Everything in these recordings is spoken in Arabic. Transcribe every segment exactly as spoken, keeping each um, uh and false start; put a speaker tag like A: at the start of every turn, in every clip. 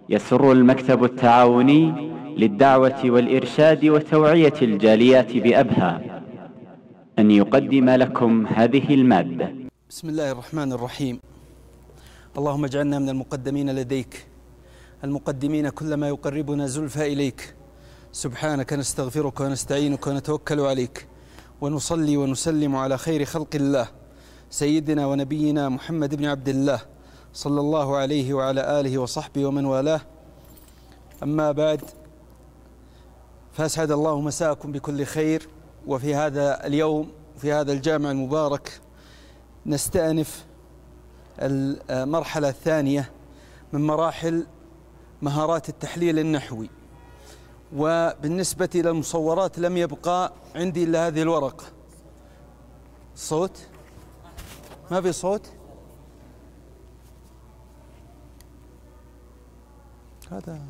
A: يسر المكتب التعاوني للدعوة والإرشاد وتوعية الجاليات بأبها أن يقدم لكم هذه المادة.
B: بسم الله الرحمن الرحيم. اللهم اجعلنا من المقدمين لديك، المقدمين كل ما يقربنا زلفى إليك. سبحانك نستغفرك ونستعينك ونتوكل عليك، ونصلي ونسلم على خير خلق الله سيدنا ونبينا محمد بن عبد الله صلى الله عليه وعلى آله وصحبه ومن والاه. أما بعد، فأسعد الله مساءكم بكل خير. وفي هذا اليوم في هذا الجامع المبارك نستأنف المرحلة الثانية من مراحل مهارات التحليل النحوي. وبالنسبة إلى المصورات لم يبقى عندي إلا هذه الورقة. صوت؟ ما في صوت؟ هذا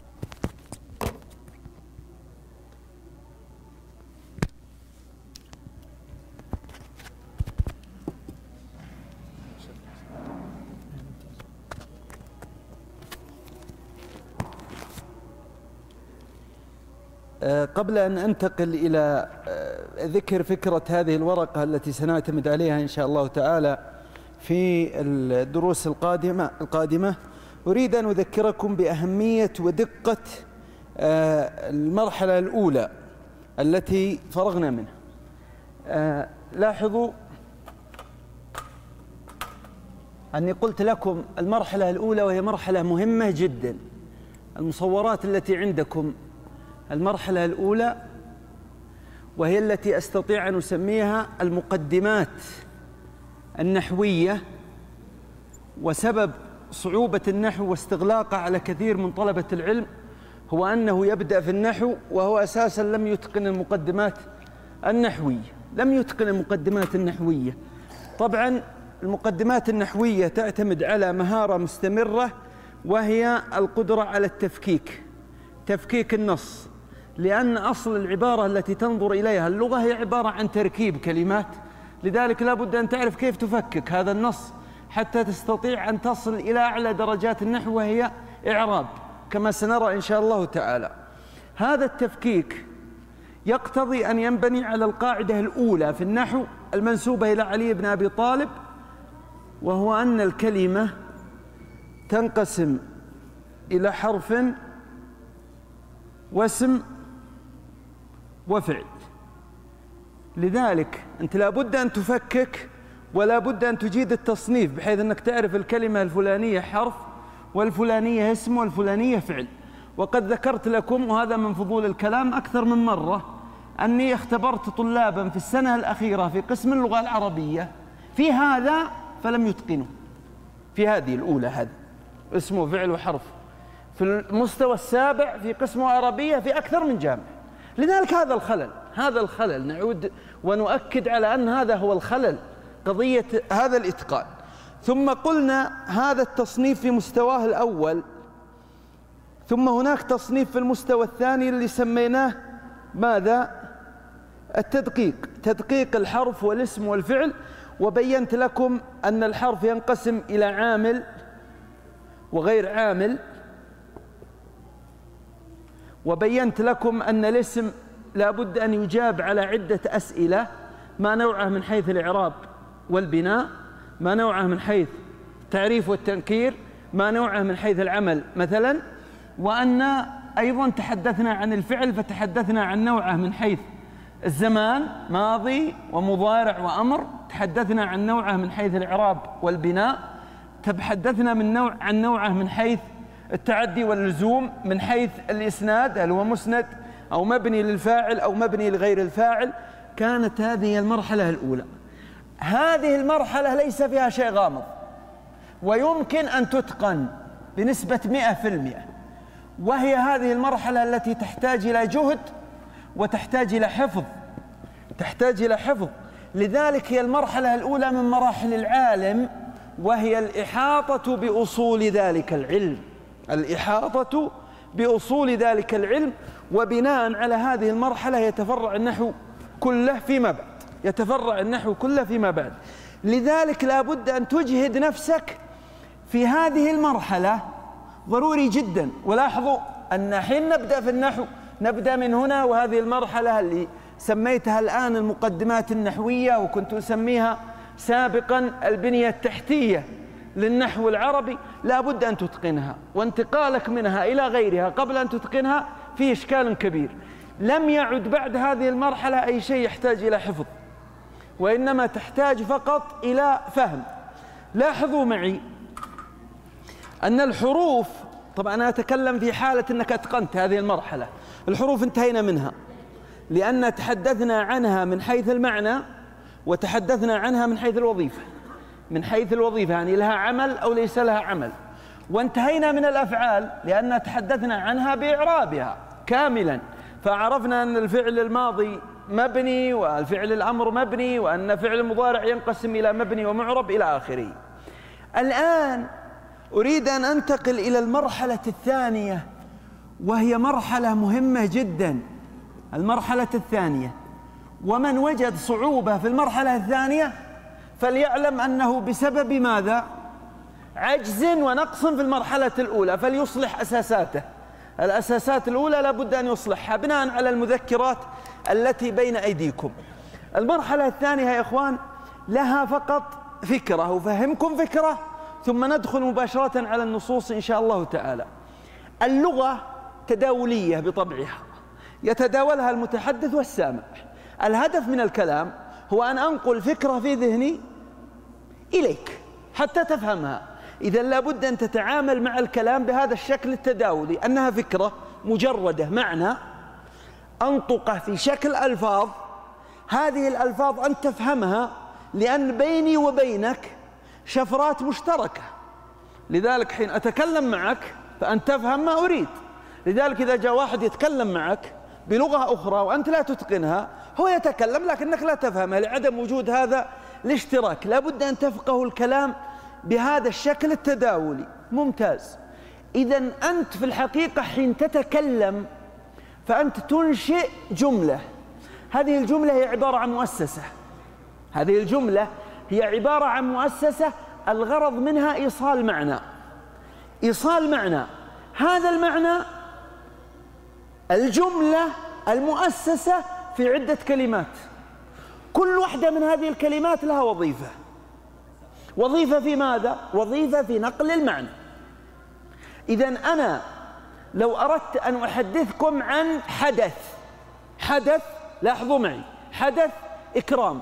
B: قبل أن أنتقل إلى ذكر فكرة هذه الورقة التي سنعتمد عليها إن شاء الله تعالى في الدروس القادمة القادمة أريد أن أذكركم بأهمية ودقة المرحلة الأولى التي فرغنا منها. لاحظوا أني قلت لكم المرحلة الأولى وهي مرحلة مهمة جدا. المصورات التي عندكم المرحلة الأولى وهي التي أستطيع أن أسميها المقدمات النحوية. وسبب صعوبة النحو واستغلاقه على كثير من طلبة العلم هو أنه يبدأ في النحو وهو أساسا لم يتقن المقدمات النحوية لم يتقن المقدمات النحوية. طبعا المقدمات النحوية تعتمد على مهارة مستمرة، وهي القدرة على التفكيك تفكيك النص، لأن أصل العبارة التي تنظر إليها اللغة هي عبارة عن تركيب كلمات، لذلك لا بد أن تعرف كيف تفكك هذا النص حتى تستطيع أن تصل إلى أعلى درجات النحو وهي إعراب، كما سنرى إن شاء الله تعالى. هذا التفكيك يقتضي أن ينبني على القاعدة الأولى في النحو المنسوبة إلى علي بن أبي طالب، وهو أن الكلمة تنقسم إلى حرف واسم وفعل. لذلك أنت لا بد أن تفكك ولا بد أن تجيد التصنيف بحيث أنك تعرف الكلمة الفلانية حرف والفلانية اسم والفلانية فعل. وقد ذكرت لكم، وهذا من فضول الكلام، أكثر من مرة أني اختبرت طلابا في السنة الأخيرة في قسم اللغة العربية في هذا فلم يتقنوا في هذه الأولى، هذا اسم وفعل وحرف. في المستوى السابع في قسم عربية في أكثر من جامعة. لذلك هذا الخلل هذا الخلل نعود ونؤكد على أن هذا هو الخلل، قضية هذا الإتقان. ثم قلنا هذا التصنيف في مستواه الأول، ثم هناك تصنيف في المستوى الثاني اللي سميناه ماذا؟ التدقيق، تدقيق الحرف والاسم والفعل. وبينت لكم أن الحرف ينقسم إلى عامل وغير عامل، وبينت لكم أن الاسم لا بد أن يجاب على عدة أسئلة، ما نوعه من حيث الإعراب والبناء، ما نوعه من حيث التعريف والتنكير، ما نوعه من حيث العمل مثلا. وأن أيضا تحدثنا عن الفعل فتحدثنا عن نوعه من حيث الزمان ماضي ومضارع وأمر، تحدثنا عن نوعه من حيث الإعراب والبناء، تحدثنا من نوع عن نوعه من حيث التعدي واللزوم، من حيث الإسناد هل هو مسند أو مبني للفاعل أو مبني لغير الفاعل. كانت هذه المرحلة الأولى. هذه المرحلة ليس فيها شيء غامض ويمكن أن تتقن بنسبة مئة في المئة، وهي هذه المرحلة التي تحتاج إلى جهد وتحتاج إلى حفظ تحتاج إلى حفظ لذلك هي المرحلة الأولى من مراحل العالم، وهي الإحاطة بأصول ذلك العلم الإحاطة بأصول ذلك العلم. وبناء على هذه المرحلة يتفرع النحو كله فيما بعد يتفرع النحو كله فيما بعد. لذلك لا بد أن تجهد نفسك في هذه المرحلة ضروري جدا. ولاحظوا أن حين نبدأ في النحو نبدأ من هنا، وهذه المرحلة اللي سميتها الآن المقدمات النحوية، وكنت أسميها سابقا البنية التحتية للنحو العربي، لا بد أن تتقنها، وانتقالك منها إلى غيرها قبل أن تتقنها فيه إشكال كبير. لم يعد بعد هذه المرحلة أي شيء يحتاج إلى حفظ، وإنما تحتاج فقط إلى فهم. لاحظوا معي أن الحروف، طبعا أنا أتكلم في حالة أنك أتقنت هذه المرحلة. الحروف انتهينا منها لأن تحدثنا عنها من حيث المعنى، وتحدثنا عنها من حيث الوظيفة. من حيث الوظيفة يعني لها عمل أو ليس لها عمل. وانتهينا من الأفعال لأن تحدثنا عنها بإعرابها كاملا، فعرفنا أن الفعل الماضي مبني والفعل الأمر مبني، وأن فعل المضارع ينقسم إلى مبني ومعرب إلى آخره. الآن أريد أن أنتقل إلى المرحلة الثانية، وهي مرحلة مهمة جدا. المرحلة الثانية، ومن وجد صعوبة في المرحلة الثانية فليعلم أنه بسبب ماذا؟ عجز ونقص في المرحلة الأولى، فليصلح أساساته. الأساسات الأولى لابد أن يصلحها بناء على المذكرات التي بين أيديكم. المرحلة الثانية يا إخوان لها فقط فكرة، أفهمكم فكرة ثم ندخل مباشرة على النصوص إن شاء الله تعالى. اللغة تداولية بطبعها، يتداولها المتحدث والسامع. الهدف من الكلام هو أن أنقل فكرة في ذهني إليك حتى تفهمها. إذا لابد أن تتعامل مع الكلام بهذا الشكل التداولي، أنها فكرة مجردة معنى أنطقه في شكل ألفاظ. هذه الألفاظ أن تفهمها لأن بيني وبينك شفرات مشتركة، لذلك حين أتكلم معك فأن تفهم ما أريد. لذلك إذا جاء واحد يتكلم معك بلغة أخرى وأنت لا تتقنها، هو يتكلم لكنك لا تفهمها لعدم وجود هذا الاشتراك. لابد أن تفقه الكلام بهذا الشكل التداولي. ممتاز. إذا أنت في الحقيقة حين تتكلم فأنت تنشئ جملة. هذه الجملة هي عبارة عن مؤسسة. هذه الجملة هي عبارة عن مؤسسة الغرض منها إيصال معنى. إيصال معنى، هذا المعنى الجملة المؤسسة في عدة كلمات، كل واحدة من هذه الكلمات لها وظيفة. وظيفة في ماذا؟ وظيفة في نقل المعنى. إذن أنا لو أردت أن أحدثكم عن حدث، حدث لاحظوا معي، حدث إكرام،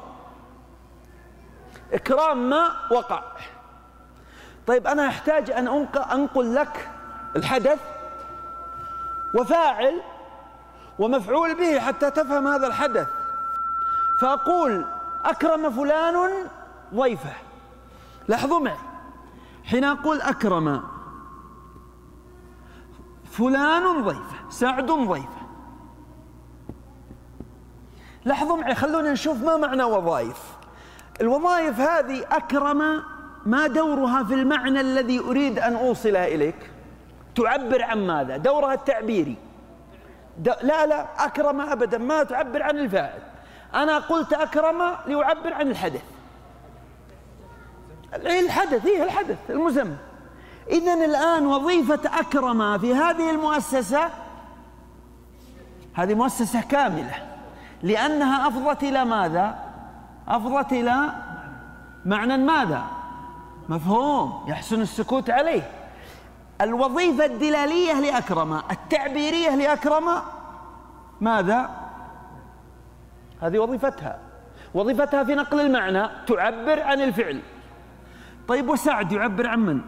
B: إكرام ما وقع. طيب أنا أحتاج أن أنقل لك الحدث وفاعل ومفعول به حتى تفهم هذا الحدث. فأقول أكرم فلان ضيفه. لاحظوا معي، حين أقول أكرم فلان ضيفه، سعد ضيفه، لاحظوا معي، خلونا نشوف ما معنى وظائف. الوظائف هذه أكرم ما دورها في المعنى الذي أريد أن أوصله إليك؟ تعبر عن ماذا؟ دورها التعبيري. لا لا أكرم أبدا ما تعبر عن الفاعل. أنا قلت أكرم ليعبر عن الحدث. الحدث هي الحدث المسمى. إذن الآن وظيفة أكرم في هذه المؤسسة، هذه مؤسسة كاملة، لأنها أفضت إلى ماذا؟ أفضت إلى معنى ماذا؟ مفهوم يحسن السكوت عليه. الوظيفة الدلالية لأكرم، التعبيرية لأكرم ماذا؟ هذه وظيفتها، وظيفتها في نقل المعنى، تعبر عن الفعل. طيب وسعد يعبر عن من؟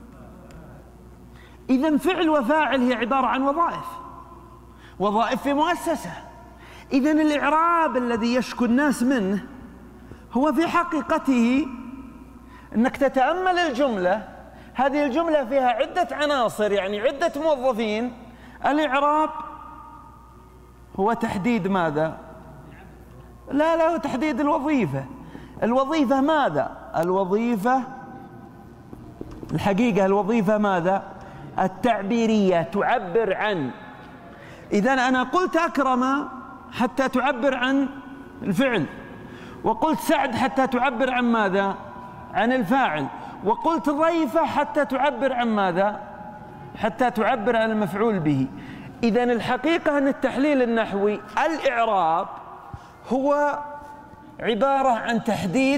B: إذن فعل وفاعل هي عبارة عن وظائف، وظائف في مؤسسة. إذن الإعراب الذي يشكو الناس منه هو في حقيقته أنك تتأمل الجملة. هذه الجملة فيها عدة عناصر، يعني عدة موظفين. الإعراب هو تحديد ماذا؟ لا لا هو تحديد الوظيفة. الوظيفة ماذا؟ الوظيفة الحقيقة الوظيفة ماذا؟ التعبيرية، تعبر عن. إذن أنا قلت أكرم حتى تعبر عن الفعل، وقلت سعد حتى تعبر عن ماذا؟ عن الفاعل، وقلت ضيفة حتى تعبر عن ماذا؟ حتى تعبر عن المفعول به. إذن الحقيقة أن التحليل النحوي الإعراب هو عبارة عن تحديد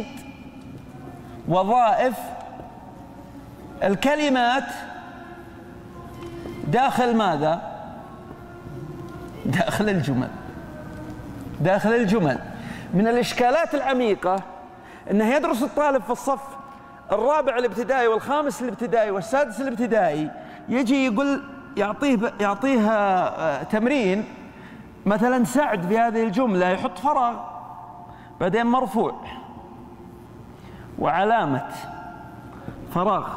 B: وظائف الكلمات داخل ماذا؟ داخل الجمل. داخل الجمل. من الإشكالات العميقة أنه يدرس الطالب في الصف الرابع الابتدائي والخامس الابتدائي والسادس الابتدائي، يجي يقول يعطيه يعطيه تمرين مثلا سعد في هذه الجملة، يحط فراغ بعدين مرفوع وعلامة فراغ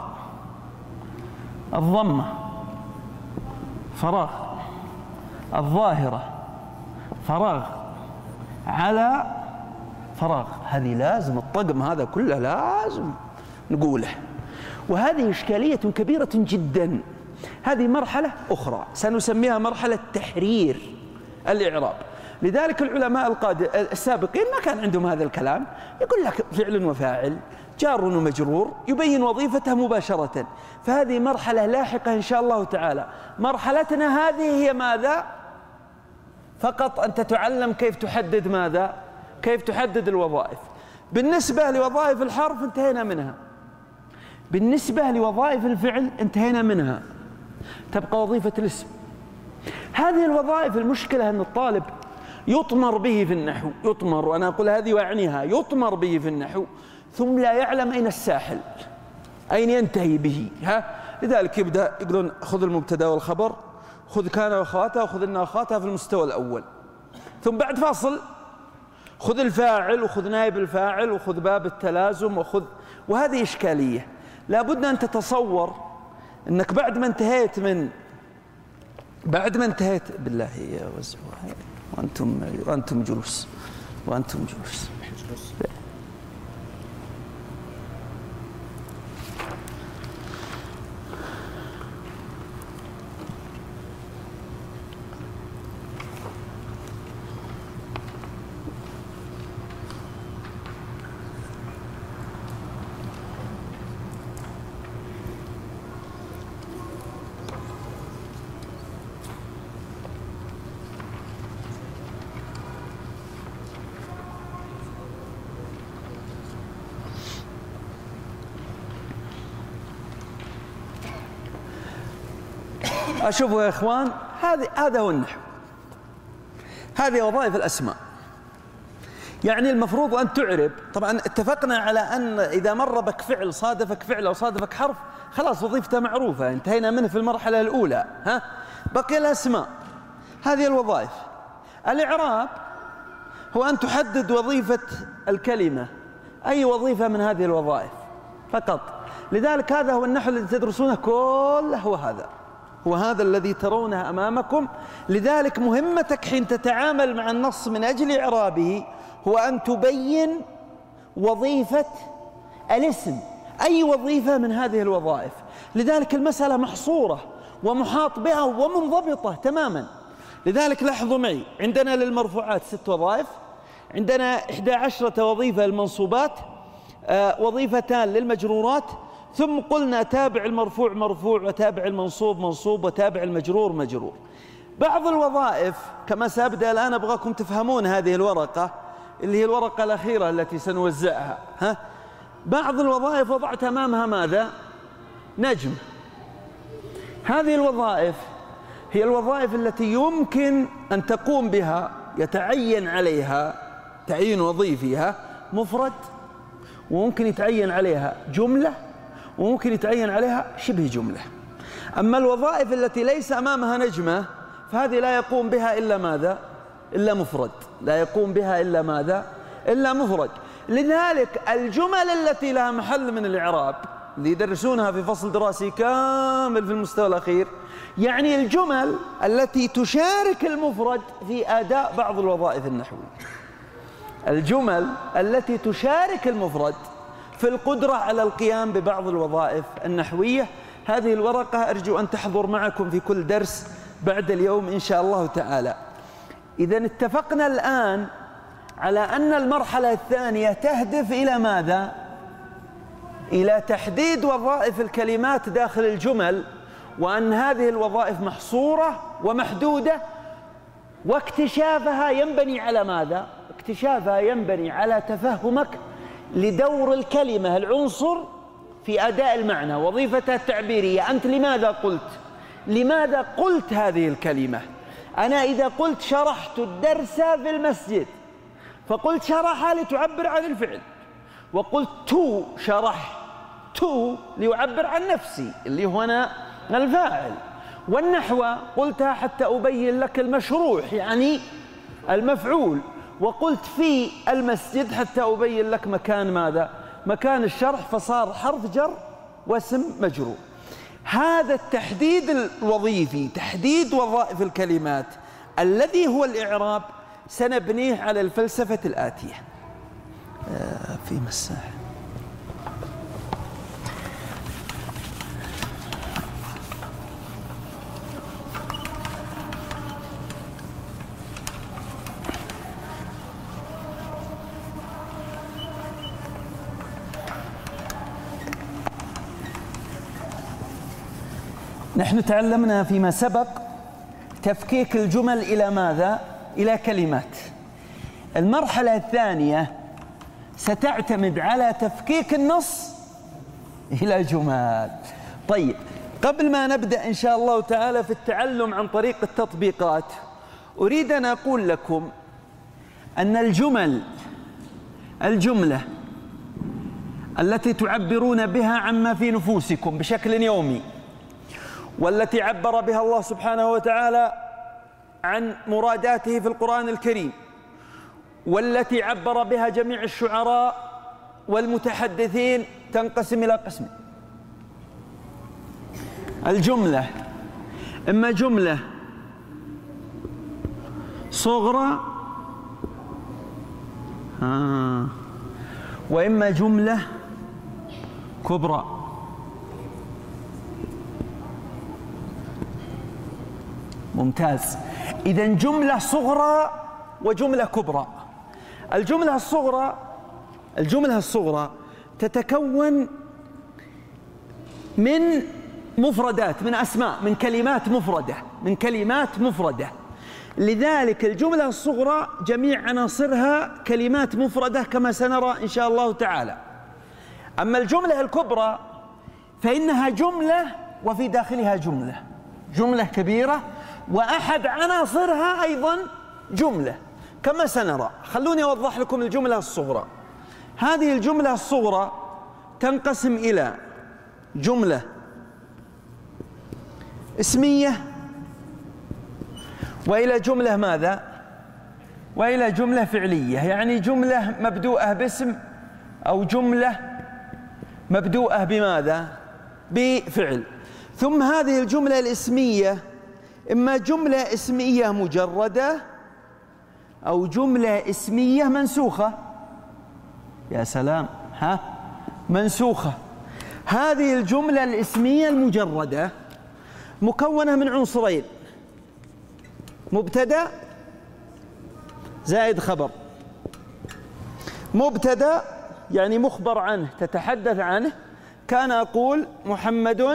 B: الضمة فراغ الظاهرة فراغ على فراغ. هذه لازم الطقم هذا كله لازم نقوله، وهذه إشكالية كبيرة جدا. هذه مرحلة أخرى سنسميها مرحلة تحرير الإعراب. لذلك العلماء السابقين ما كان عندهم هذا الكلام، يقول لك فعل وفاعل جار ومجرور يبين وظيفته مباشرة. فهذه مرحلة لاحقة إن شاء الله تعالى. مرحلتنا هذه هي ماذا؟ فقط أن تتعلم كيف تحدد ماذا؟ كيف تحدد الوظائف. بالنسبة لوظائف الحرف انتهينا منها، بالنسبة لوظائف الفعل انتهينا منها، تبقى وظيفة الاسم. هذه الوظائف المشكلة أن الطالب يطمر به في النحو، يطمر، وأنا أقول هذه وأعنيها، يطمر به في النحو ثم لا يعلم أين الساحل، أين ينتهي به. ها؟ لذلك يبدأ يقولون خذ المبتدأ والخبر، خذ كان وأخواتها، وخذ إن وأخواتها في المستوى الأول، ثم بعد فاصل خذ الفاعل وخذ نائب الفاعل وخذ باب التلازم وخذ. وهذه إشكالية. لابد أن تتصور أنك بعد ما انتهيت من بعد ما انتهيت بالله يا وزع وأنتم وأنتم جلوس وأنتم جلوس أشوفوا يا إخوان، هذه هذا هو النحو، هذه وظائف الأسماء. يعني المفروض أن تعرب. طبعا اتفقنا على أن إذا مر بك فعل صادفك فعل أو صادفك حرف خلاص وظيفته معروفة، انتهينا منه في المرحلة الأولى. ها؟ بقي الأسماء، هذه الوظائف. الإعراب هو أن تحدد وظيفة الكلمة، أي وظيفة من هذه الوظائف فقط. لذلك هذا هو النحو الذي تدرسونه كله، هو هذا هو هذا الذي ترونه أمامكم. لذلك مهمتك حين تتعامل مع النص من أجل إعرابه هو أن تبين وظيفة الاسم، أي وظيفة من هذه الوظائف. لذلك المسألة محصورة ومحاط بها ومنضبطة تماما. لذلك لاحظوا معي، عندنا للمرفوعات ست وظائف، عندنا إحدى عشرة وظيفة للمنصوبات، آه وظيفتان للمجرورات، ثم قلنا تابع المرفوع مرفوع وتابع المنصوب منصوب وتابع المجرور مجرور. بعض الوظائف كما سأبدأ الآن أبغاكم تفهمون هذه الورقة اللي هي الورقة الأخيرة التي سنوزعها. ها؟ بعض الوظائف وضعت أمامها ماذا؟ نجم. هذه الوظائف هي الوظائف التي يمكن أن تقوم بها، يتعين عليها تعيين وظيفيها مفرد، وممكن يتعين عليها جملة، وممكن يتعين عليها شبه جملة. أما الوظائف التي ليس أمامها نجمة فهذه لا يقوم بها إلا ماذا؟ إلا مفرد. لا يقوم بها إلا ماذا؟ إلا مفرد. لذلك الجمل التي لها محل من الإعراب اللي يدرسونها في فصل دراسي كامل في المستوى الأخير، يعني الجمل التي تشارك المفرد في أداء بعض الوظائف النحوية، الجمل التي تشارك المفرد في القدرة على القيام ببعض الوظائف النحوية. هذه الورقة أرجو أن تحضر معكم في كل درس بعد اليوم إن شاء الله تعالى. إذن اتفقنا الآن على أن المرحلة الثانية تهدف إلى ماذا؟ إلى تحديد وظائف الكلمات داخل الجمل وأن هذه الوظائف محصورة ومحدودة، واكتشافها ينبني على ماذا؟ اكتشافها ينبني على تفهمك لدور الكلمة العنصر في أداء المعنى، وظيفتها التعبيرية. أنت لماذا قلت؟ لماذا قلت هذه الكلمة؟ أنا إذا قلت شرحت الدرس في المسجد، فقلت شرح لتعبر عن الفعل، وقلت تو شرح تو ليعبر عن نفسي اللي هو أنا الفاعل. والنحو قلتها حتى أبين لك المشروح يعني المفعول، وقلت في المسجد حتى أبين لك مكان ماذا؟ مكان الشرح، فصار حرف جر واسم مجرور. هذا التحديد الوظيفي، تحديد وظائف الكلمات الذي هو الإعراب، سنبنيه على الفلسفة الآتية. آه في مساحة نحن تعلمنا فيما سبق تفكيك الجمل إلى ماذا؟ إلى كلمات. المرحلة الثانية ستعتمد على تفكيك النص إلى جمل. طيب، قبل ما نبدأ إن شاء الله تعالى في التعلم عن طريق التطبيقات، أريد أن أقول لكم أن الجمل الجملة التي تعبرون بها عما في نفوسكم بشكل يومي، والتي عبر بها الله سبحانه وتعالى عن مراداته في القرآن الكريم، والتي عبر بها جميع الشعراء والمتحدثين، تنقسم إلى قسمين. الجملة إما جملة صغرى آه وإما جملة كبرى. ممتاز. إذن جملة صغرى وجملة كبرى. الجملة الصغرى الجملة الصغرى تتكون من مفردات، من أسماء، من كلمات مفردة، من كلمات مفردة. لذلك الجملة الصغرى جميع عناصرها كلمات مفردة كما سنرى إن شاء الله تعالى. أما الجملة الكبرى فإنها جملة وفي داخلها جملة، جملة كبيرة وأحد عناصرها أيضا جملة كما سنرى. خلوني أوضح لكم الجملة الصغرى. هذه الجملة الصغرى تنقسم إلى جملة اسمية، وإلى جملة ماذا؟ وإلى جملة فعلية، يعني جملة مبدوءة باسم أو جملة مبدوءة بماذا؟ بفعل. ثم هذه الجملة الاسمية إما جملة اسمية مجردة أو جملة اسمية منسوخة. يا سلام، ها منسوخة. هذه الجملة الاسمية المجردة مكونة من عنصرين: مبتدأ زائد خبر. مبتدأ يعني مخبر عنه، تتحدث عنه. كان أقول محمد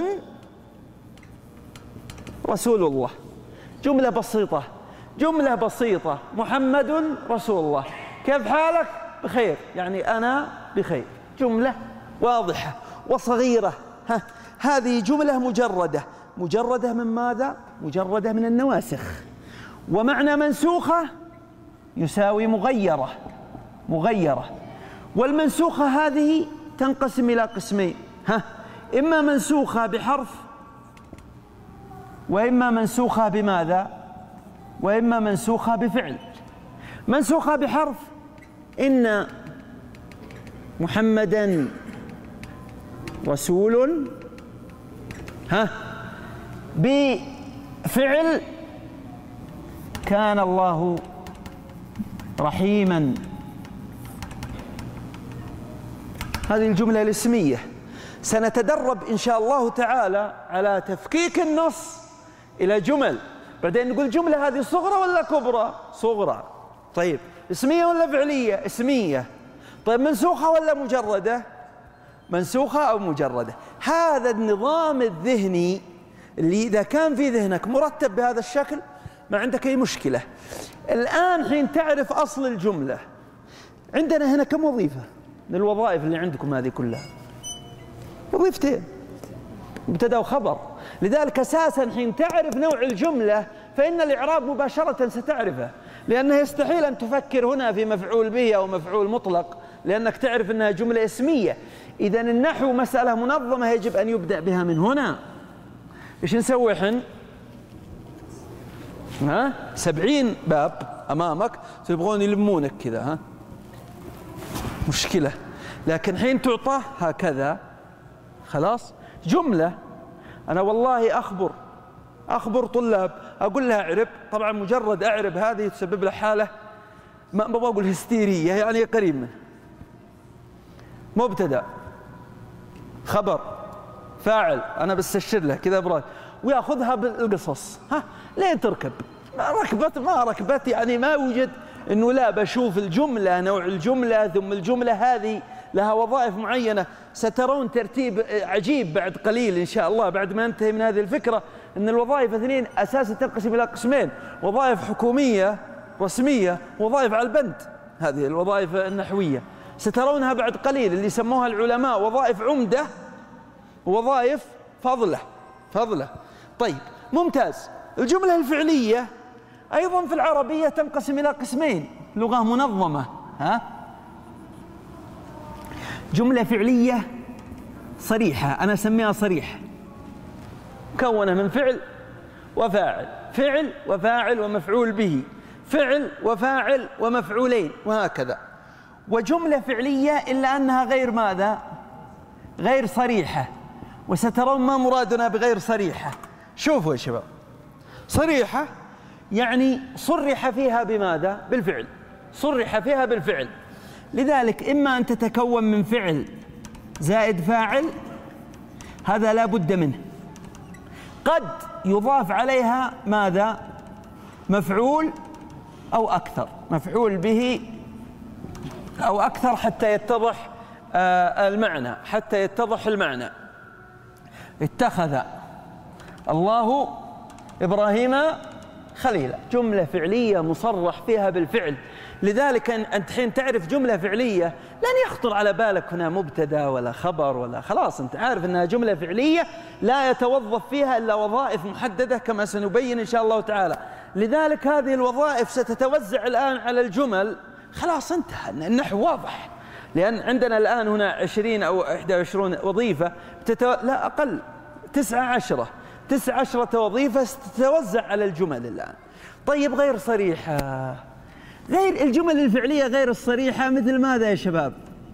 B: رسول الله، جملة بسيطة، جملة بسيطة، محمد رسول الله، كيف حالك؟ بخير، يعني أنا بخير. جملة واضحة وصغيرة. ها هذه جملة مجردة. مجردة من ماذا؟ مجردة من النواسخ. ومعنى منسوخة يساوي مغيرة، مغيرة. والمنسوخة هذه تنقسم إلى قسمين: ها إما منسوخة بحرف، وإما منسوخة بماذا؟ وإما منسوخة بفعل. منسوخة بحرف: إن محمدًا رسول. ها بفعل: كان الله رحيمًا. هذه الجملة الاسمية. سنتدرب إن شاء الله تعالى على تفكيك النص إلى جمل، بعدين نقول جملة هذه صغرى ولا كبرى؟ صغرى. طيب اسمية ولا فعلية؟ اسمية. طيب منسوخة ولا مجردة؟ منسوخة أو مجردة. هذا النظام الذهني اللي إذا كان في ذهنك مرتب بهذا الشكل ما عندك أي مشكلة. الآن حين تعرف أصل الجملة، عندنا هنا كم وظيفة من الوظائف اللي عندكم هذه كلها؟ وظيفتين، مبتدأ وخبر. لذلك أساسا حين تعرف نوع الجملة فإن الإعراب مباشرة ستعرفه، لأنه يستحيل أن تفكر هنا في مفعول به أو مفعول مطلق، لأنك تعرف أنها جملة اسمية. إذا النحو مسألة منظمة يجب أن يبدأ بها من هنا. إيش نسوي حين؟ ها؟ سبعين باب أمامك تبغون يلمونك كذا، ها؟ مشكلة. لكن حين تعطى هكذا خلاص جملة. أنا والله أخبر أخبر طلاب أقول لها أعرب، طبعا مجرد أعرب هذه تسبب له حالة ما بقول هستيرية، يعني قريب منه. مبتدأ، خبر، فاعل، أنا بستشر له كذا أبراج، ويأخذها بالقصص. ها لين تركب، ما ركبت ما ركبت يعني ما وجد إنه لا بشوف الجملة، نوع الجملة، ثم الجملة هذه لها وظائف معينة. سترون ترتيب عجيب بعد قليل إن شاء الله، بعد ما انتهي من هذه الفكرة، أن الوظائف اثنين أساسا تنقسم إلى قسمين: وظائف حكومية رسمية، وظائف على البند، هذه الوظائف النحوية سترونها بعد قليل، اللي سموها العلماء وظائف عمدة ووظائف فضلة فضلة. طيب ممتاز. الجملة الفعلية أيضا في العربية تنقسم إلى قسمين، لغة منظمة. ها جملة فعلية صريحة، أنا أسميها صريحة، مكونة من فعل وفاعل، فعل وفاعل ومفعول به، فعل وفاعل ومفعولين، وهكذا. وجملة فعلية إلا أنها غير ماذا؟ غير صريحة. وسترون ما مرادنا بغير صريحة. شوفوا يا شباب، صريحة يعني صرح فيها بماذا؟ بالفعل، صرح فيها بالفعل. لذلك إما أن تتكون من فعل زائد فاعل، هذا لا بد منه. قد يضاف عليها ماذا؟ مفعول أو أكثر، مفعول به أو أكثر، حتى يتضح المعنى، حتى يتضح المعنى. اتخذ الله إبراهيم خليلا، جملة فعلية مصرح فيها بالفعل. لذلك أنت حين تعرف جملة فعلية لن يخطر على بالك هنا مبتدأ ولا خبر ولا، خلاص أنت عارف أنها جملة فعلية لا يتوظف فيها إلا وظائف محددة كما سنبين إن شاء الله تعالى. لذلك هذه الوظائف ستتوزع الآن على الجمل. خلاص انتهى النحو واضح، لأن عندنا الآن هنا عشرين أو إحدى وعشرين وظيفة بتتو... لا أقل تسعة عشرة تسعة عشرة وظيفة ستتوزع على الجمل الآن. طيب غير صريحة، غير الجمل الفعلية غير الصريحة مثل ماذا يا شباب؟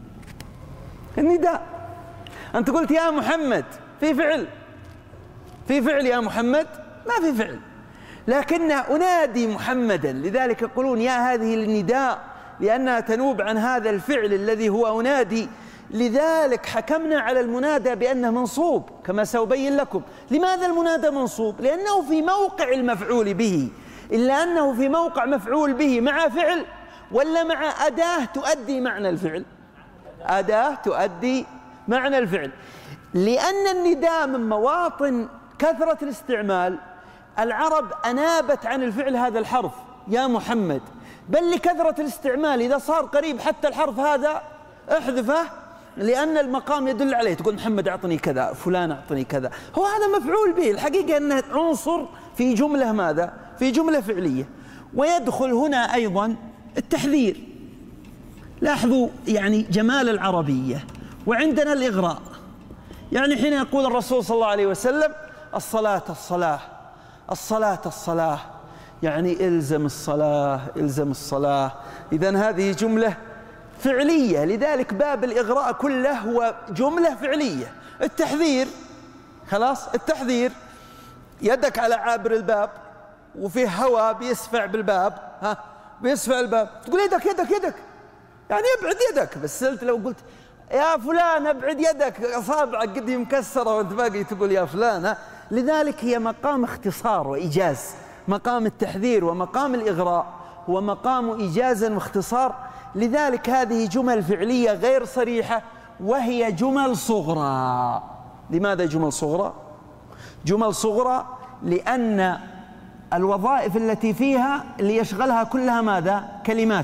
B: النداء. أنت قلت يا محمد، في فعل في فعل يا محمد؟ ما في فعل، لكن أنادي محمدا. لذلك يقولون يا هذه النداء، لأنها تنوب عن هذا الفعل الذي هو أنادي. لذلك حكمنا على المنادى بأنه منصوب كما سأبين لكم. لماذا المنادى منصوب؟ لأنه في موقع المفعول به، إلا أنه في موقع مفعول به مع فعل ولا مع أداة تؤدي معنى الفعل؟ أداة تؤدي معنى الفعل. لأن النداء من مواطن كثرة الاستعمال، العرب أنابت عن الفعل هذا الحرف يا محمد، بل لكثرة الاستعمال إذا صار قريب حتى الحرف هذا احذفه، لأن المقام يدل عليه. تقول محمد أعطني كذا، فلان أعطني كذا، هو هذا مفعول به. الحقيقة أنه عنصر في جملة ماذا؟ في جملة فعلية. ويدخل هنا أيضا التحذير. لاحظوا يعني جمال العربية. وعندنا الإغراء، يعني حين يقول الرسول صلى الله عليه وسلم الصلاة الصلاة الصلاة الصلاة، يعني إلزم الصلاة إلزم الصلاة. إذن هذه جملة فعلية. لذلك باب الإغراء كله هو جملة فعلية. التحذير، خلاص التحذير، يدك على عابر الباب وفيه هواء بيسفع بالباب، ها بيسفع الباب، تقول يدك يدك يدك، يعني ابعد يدك. بس لو قلت يا فلان ابعد يدك، أصابعك قد مكسرة وانت باقي تقول يا فلان. ها لذلك هي مقام اختصار وإيجاز. مقام التحذير ومقام الإغراء هو مقام إيجاز واختصار. لذلك هذه جمل فعلية غير صريحة، وهي جمل صغرى. لماذا جمل صغرى؟ جمل صغرى لأن الوظائف التي فيها اللي يشغلها كلها ماذا؟ كلمات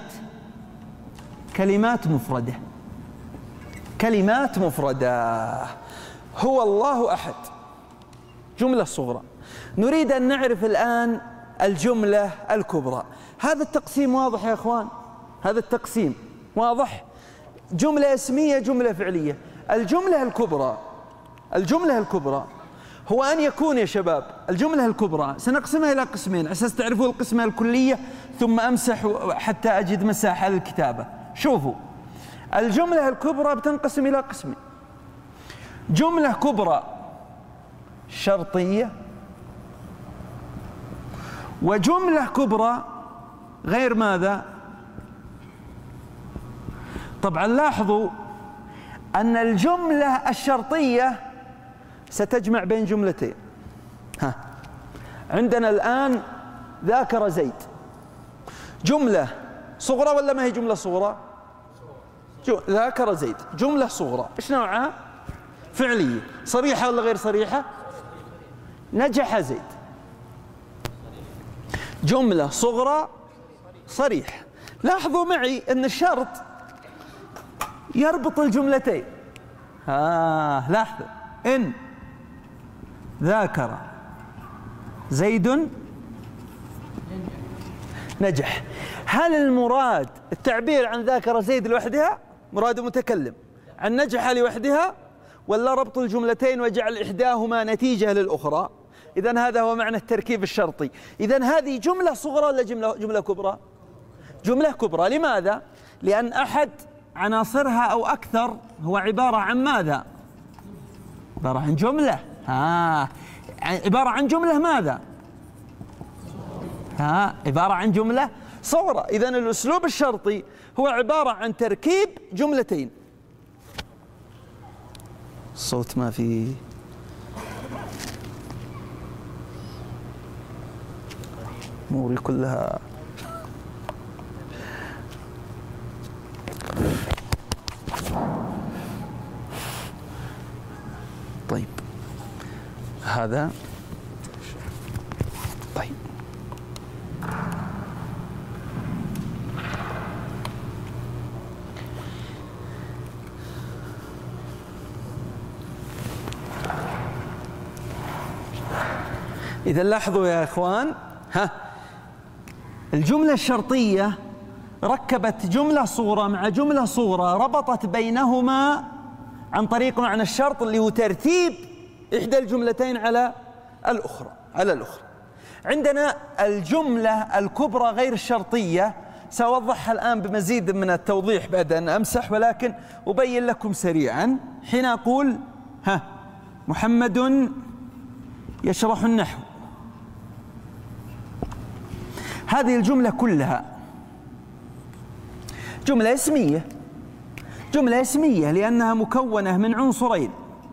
B: كلمات مفردة كلمات مفردة. هو الله أحد جملة صغرى. نريد أن نعرف الآن الجملة الكبرى. هذا التقسيم واضح يا أخوان؟ هذا التقسيم واضح؟ جملة اسمية جملة فعلية. الجملة الكبرى الجملة الكبرى هو أن يكون يا شباب الجملة الكبرى سنقسمها إلى قسمين على أساس تعرفوا القسمة الكلية ثم أمسح حتى أجد مساحة للكتابة. شوفوا الجملة الكبرى بتنقسم إلى قسمين: جملة كبرى شرطية وجملة كبرى غير ماذا؟ طبعا لاحظوا أن الجملة الشرطية ستجمع بين جملتين. ها عندنا الآن ذاكر زيد، جملة صغرى ولا ما هي جملة صغرى؟ ذاكر زيد جملة صغرى، إيش نوعها؟ فعلية. صريحة ولا غير صريحة؟ نجح زيد جملة صغرى صريح. لاحظوا معي أن الشرط يربط الجملتين. ها لاحظوا إن ذاكر زيد نجح. هل المراد التعبير عن ذاكر زيد لوحدها مراد المتكلم، عن نجح لوحدها، ولا ربط الجملتين وجعل إحداهما نتيجة للأخرى؟ إذن هذا هو معنى التركيب الشرطي. إذن هذه جملة صغرى ولا جملة جملة كبرى؟ جملة كبرى. لماذا؟ لأن أحد عناصرها أو أكثر هو عبارة عن ماذا؟ عبارة عن جملة. ها عبارة عن جملة ماذا؟ ها عبارة عن جملة صغرى. إذن الأسلوب الشرطي هو عبارة عن تركيب جملتين. الصوت ما في. أموري كلها طيب. هذا طيب. إذا لاحظوا يا إخوان، ها الجملة الشرطية ركبت جملة صغرى مع جملة صغرى، ربطت بينهما عن طريق معنى الشرط اللي هو ترتيب إحدى الجملتين على الأخرى على الأخرى. عندنا الجملة الكبرى غير الشرطية، سأوضحها الآن بمزيد من التوضيح بعد أن أمسح، ولكن أبين لكم سريعا. حين أقول ها محمد يشرح النحو، هذه الجملة كلها جملة اسمية جملة اسمية لأنها مكونة من عنصرين: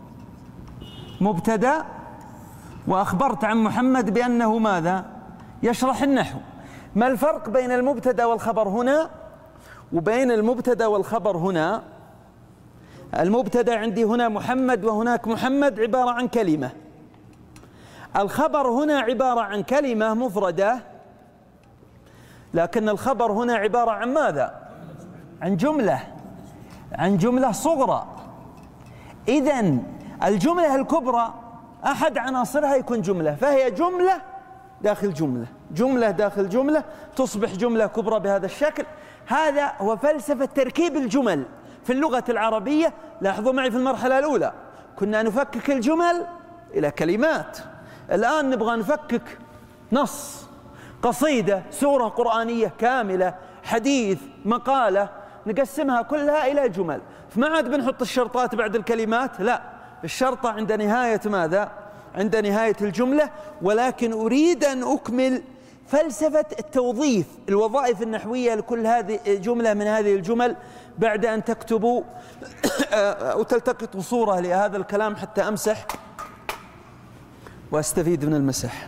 B: مبتدأ، وأخبرت عن محمد بأنه ماذا؟ يشرح النحو. ما الفرق بين المبتدأ والخبر هنا وبين المبتدأ والخبر هنا؟ المبتدأ عندي هنا محمد وهناك محمد عبارة عن كلمة، الخبر هنا عبارة عن كلمة مفردة، لكن الخبر هنا عبارة عن ماذا؟ عن جملة عن جملة صغرى. إذن الجملة الكبرى أحد عناصرها يكون جملة، فهي جملة داخل جملة جملة داخل جملة تصبح جملة كبرى بهذا الشكل. هذا هو فلسفة تركيب الجمل في اللغة العربية. لاحظوا معي في المرحلة الأولى كنا نفكك الجمل إلى كلمات، الآن نبغى نفكك نص، قصيدة، سورة قرآنية كاملة، حديث، مقالة، نقسمها كلها إلى جمل. فما عاد بنحط الشرطات بعد الكلمات، لا، الشرطة عند نهاية ماذا؟ عند نهاية الجملة. ولكن أريد أن أكمل فلسفة التوظيف، الوظائف النحوية لكل هذه جملة من هذه الجمل بعد أن تكتبوا وتلتقطوا صورة لهذا الكلام حتى أمسح وأستفيد من المسح.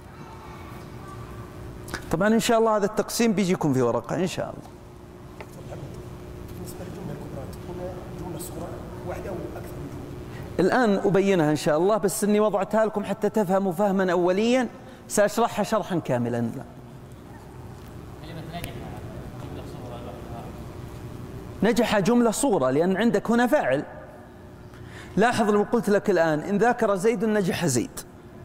B: طبعا إن شاء الله هذا التقسيم بيجيكم في ورقة إن شاء الله. الآن أبينها إن شاء الله، بس إني وضعتها لكم حتى تفهموا فهما أوليا، سأشرحها شرحا كاملا. لا. نجح جملة صغرى لأن عندك هنا فاعل. لاحظ لو قلت لك الآن إن ذاكر زيد نجح زيد،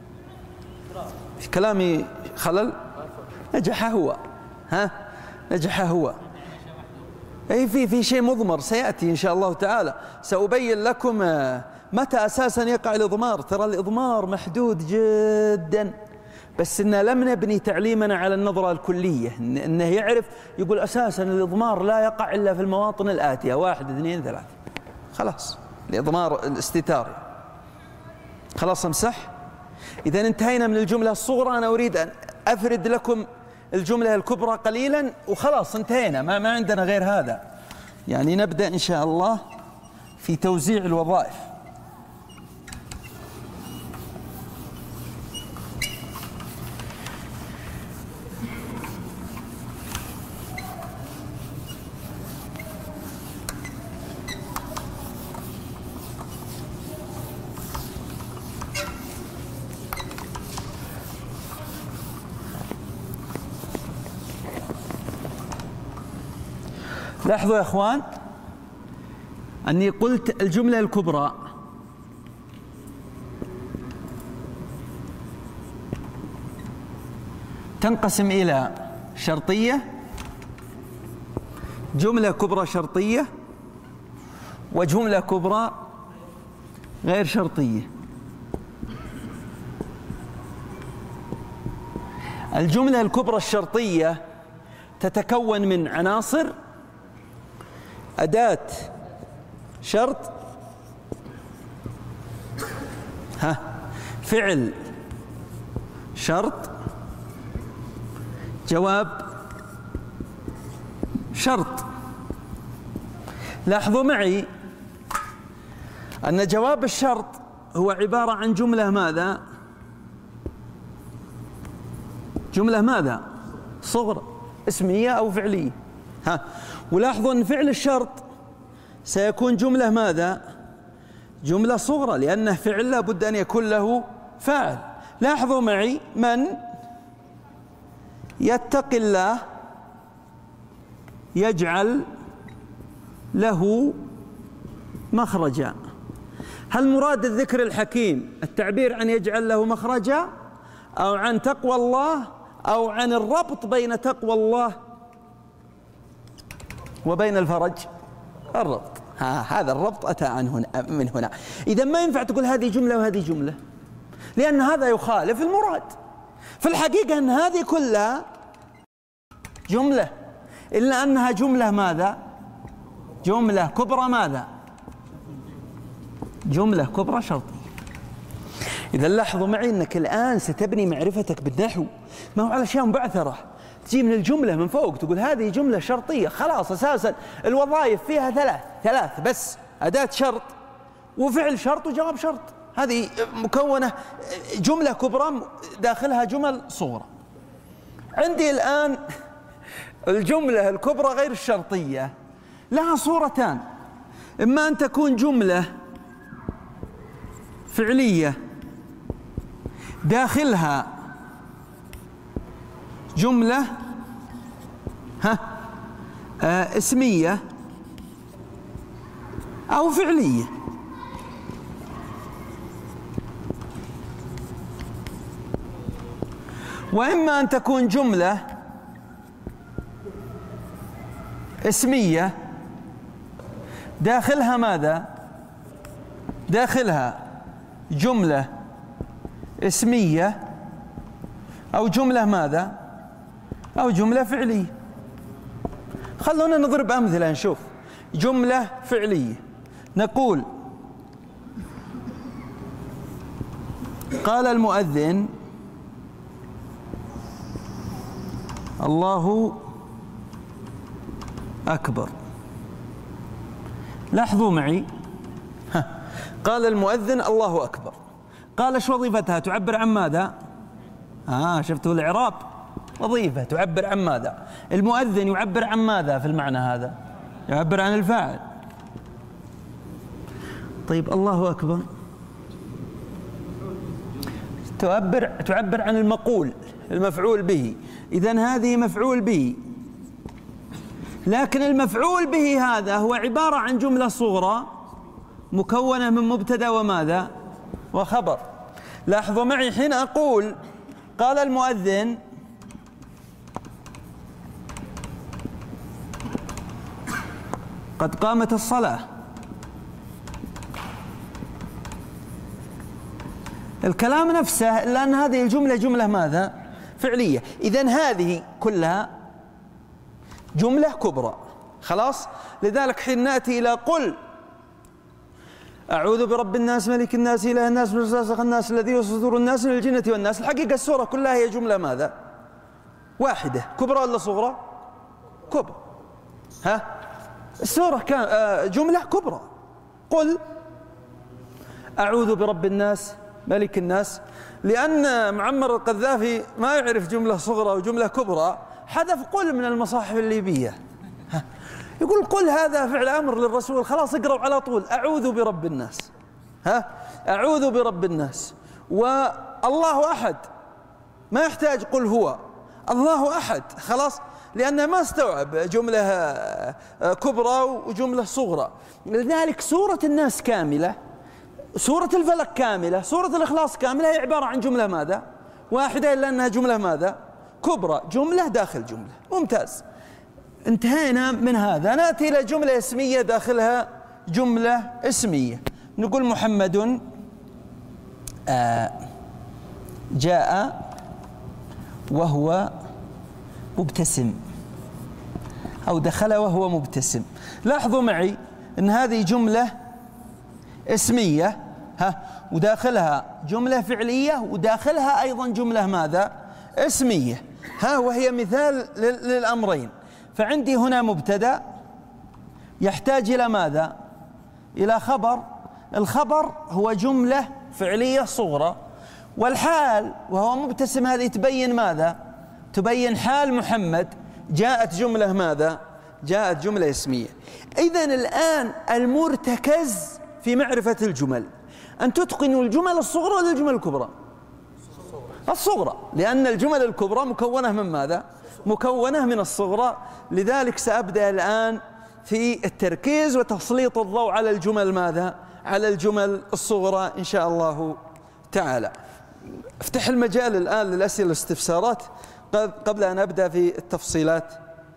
B: كلامي خلل؟ نجح هو. ها؟ نجح هو. أي في في شيء مضمر سيأتي إن شاء الله تعالى، سأبين لكم متى أساسا يقع الإضمار. ترى الإضمار محدود جدا، بس إن لم نبني تعليمنا على النظرة الكلية، إنه يعرف يقول أساسا الإضمار لا يقع إلا في المواطن الآتية، واحد اثنين ثلاثة، خلاص الإضمار الاستتاري. خلاص امسح. إذا انتهينا من الجملة الصغرى، أنا أريد أن أفرد لكم الجملة الكبرى قليلا وخلاص انتهينا، ما, ما عندنا غير هذا. يعني نبدأ إن شاء الله في توزيع الوظائف. لاحظوا يا أخوان أني قلت الجملة الكبرى تنقسم إلى شرطية، جملة كبرى شرطية، وجملة كبرى غير شرطية. الجملة الكبرى الشرطية تتكون من عناصر: أداة شرط، ها فعل شرط، جواب شرط. لاحظوا معي أن جواب الشرط هو عبارة عن جملة ماذا؟ جملة ماذا؟ صغرى، اسمية أو فعلية. ها، ولاحظوا أن فعل الشرط سيكون جملة ماذا؟ جملة صغرى، لأنه فعل لابد أن يكون له فاعل. لاحظوا معي: من يتقي الله يجعل له مخرجا. هل مراد الذكر الحكيم التعبير عن يجعل له مخرجا، أو عن تقوى الله، أو عن الربط بين تقوى الله وبين الفرج؟ الربط. ها، هذا الربط أتى عن هنا من هنا. إذا ما ينفع تقول هذه جملة وهذه جملة، لأن هذا يخالف المراد. في الحقيقة أن هذه كلها جملة، إلا أنها جملة ماذا؟ جملة كبرى ماذا؟ جملة كبرى شرطية. إذا لاحظوا معي أنك الآن ستبني معرفتك بالنحو، ما هو على أشياء مبعثرة. تجي من الجملة من فوق تقول هذه جملة شرطية، خلاص أساسا الوظائف فيها ثلاث ثلاث بس: أداة شرط وفعل شرط وجواب شرط. هذه مكونة جملة كبرى داخلها جمل صغرى. عندي الآن الجملة الكبرى غير الشرطية لها صورتان: إما أن تكون جملة فعلية داخلها جملة ها آه اسمية أو فعلية. وإما أن تكون جملة اسمية داخلها ماذا؟ داخلها جملة اسمية أو جملة ماذا؟ أو جملة فعلية. خلونا نضرب أمثلة نشوف. جملة فعلية نقول: قال المؤذن الله أكبر. لاحظوا معي، ها. قال المؤذن الله أكبر. قال ايش وظيفتها؟ تعبر عن ماذا؟ آه شفتوا الإعراب؟ وظيفة تعبر عن ماذا؟ المؤذن يعبر عن ماذا في المعنى هذا؟ يعبر عن الفاعل. طيب الله أكبر تعبر تعبر عن المقول المفعول به، إذن هذه مفعول به. لكن المفعول به هذا هو عبارة عن جملة صغرى مكونة من مبتدأ وماذا؟ وخبر. لاحظوا معي حين أقول قال المؤذن قد قامت الصلاة، الكلام نفسه إلا أن هذه الجملة جملة ماذا؟ فعلية. إذن هذه كلها جملة كبرى، خلاص؟ لذلك حين نأتي إلى قل أعوذ برب الناس ملك الناس إله الناس من وسوسة الناس الذي يوسوس في صدور الناس من الجنة والناس، الحقيقة السورة كلها هي جملة ماذا؟ واحدة. كبرى ولا صغرى؟ كبرى. ها؟ السورة كان جملة كبرى. قل أعوذ برب الناس ملك الناس، لأن معمر القذافي ما يعرف جملة صغرى وجملة كبرى، حذف قل من المصاحف الليبية. يقول قل هذا فعل أمر للرسول، خلاص اقرأوا على طول أعوذ برب الناس. ها؟ أعوذ برب الناس. والله أحد ما يحتاج قل هو، الله أحد خلاص، لأنه ما استوعب جملة كبرى وجملة صغرى. لذلك سورة الناس كاملة، سورة الفلق كاملة، سورة الإخلاص كاملة، هي عبارة عن جملة ماذا؟ واحدة، إلا أنها جملة ماذا؟ كبرى، جملة داخل جملة. ممتاز، انتهينا من هذا. نأتي إلى جملة اسمية داخلها جملة اسمية. نقول محمد آه جاء وهو مبتسم، أو دخل وهو مبتسم. لاحظوا معي أن هذه جملة اسمية، ها، وداخلها جملة فعلية، وداخلها أيضا جملة ماذا؟ اسمية، ها، وهي مثال للأمرين. فعندي هنا مبتدأ يحتاج إلى ماذا؟ إلى خبر. الخبر هو جملة فعلية صغرى، والحال وهو مبتسم هذه تبين ماذا؟ تبين حال محمد. جاءت جملة ماذا؟ جاءت جملة اسمية. إذن الآن المرتكز في معرفة الجمل أن تتقنوا الجمل الصغرى ولا الجمل الكبرى؟ الصغرى، لأن الجمل الكبرى مكونة من ماذا؟ مكونة من الصغرى. لذلك سأبدأ الآن في التركيز وتسليط الضوء على الجمل ماذا؟ على الجمل الصغرى إن شاء الله تعالى. افتح المجال الآن للأسئلة والاستفسارات قبل أن أبدأ في التفصيلات.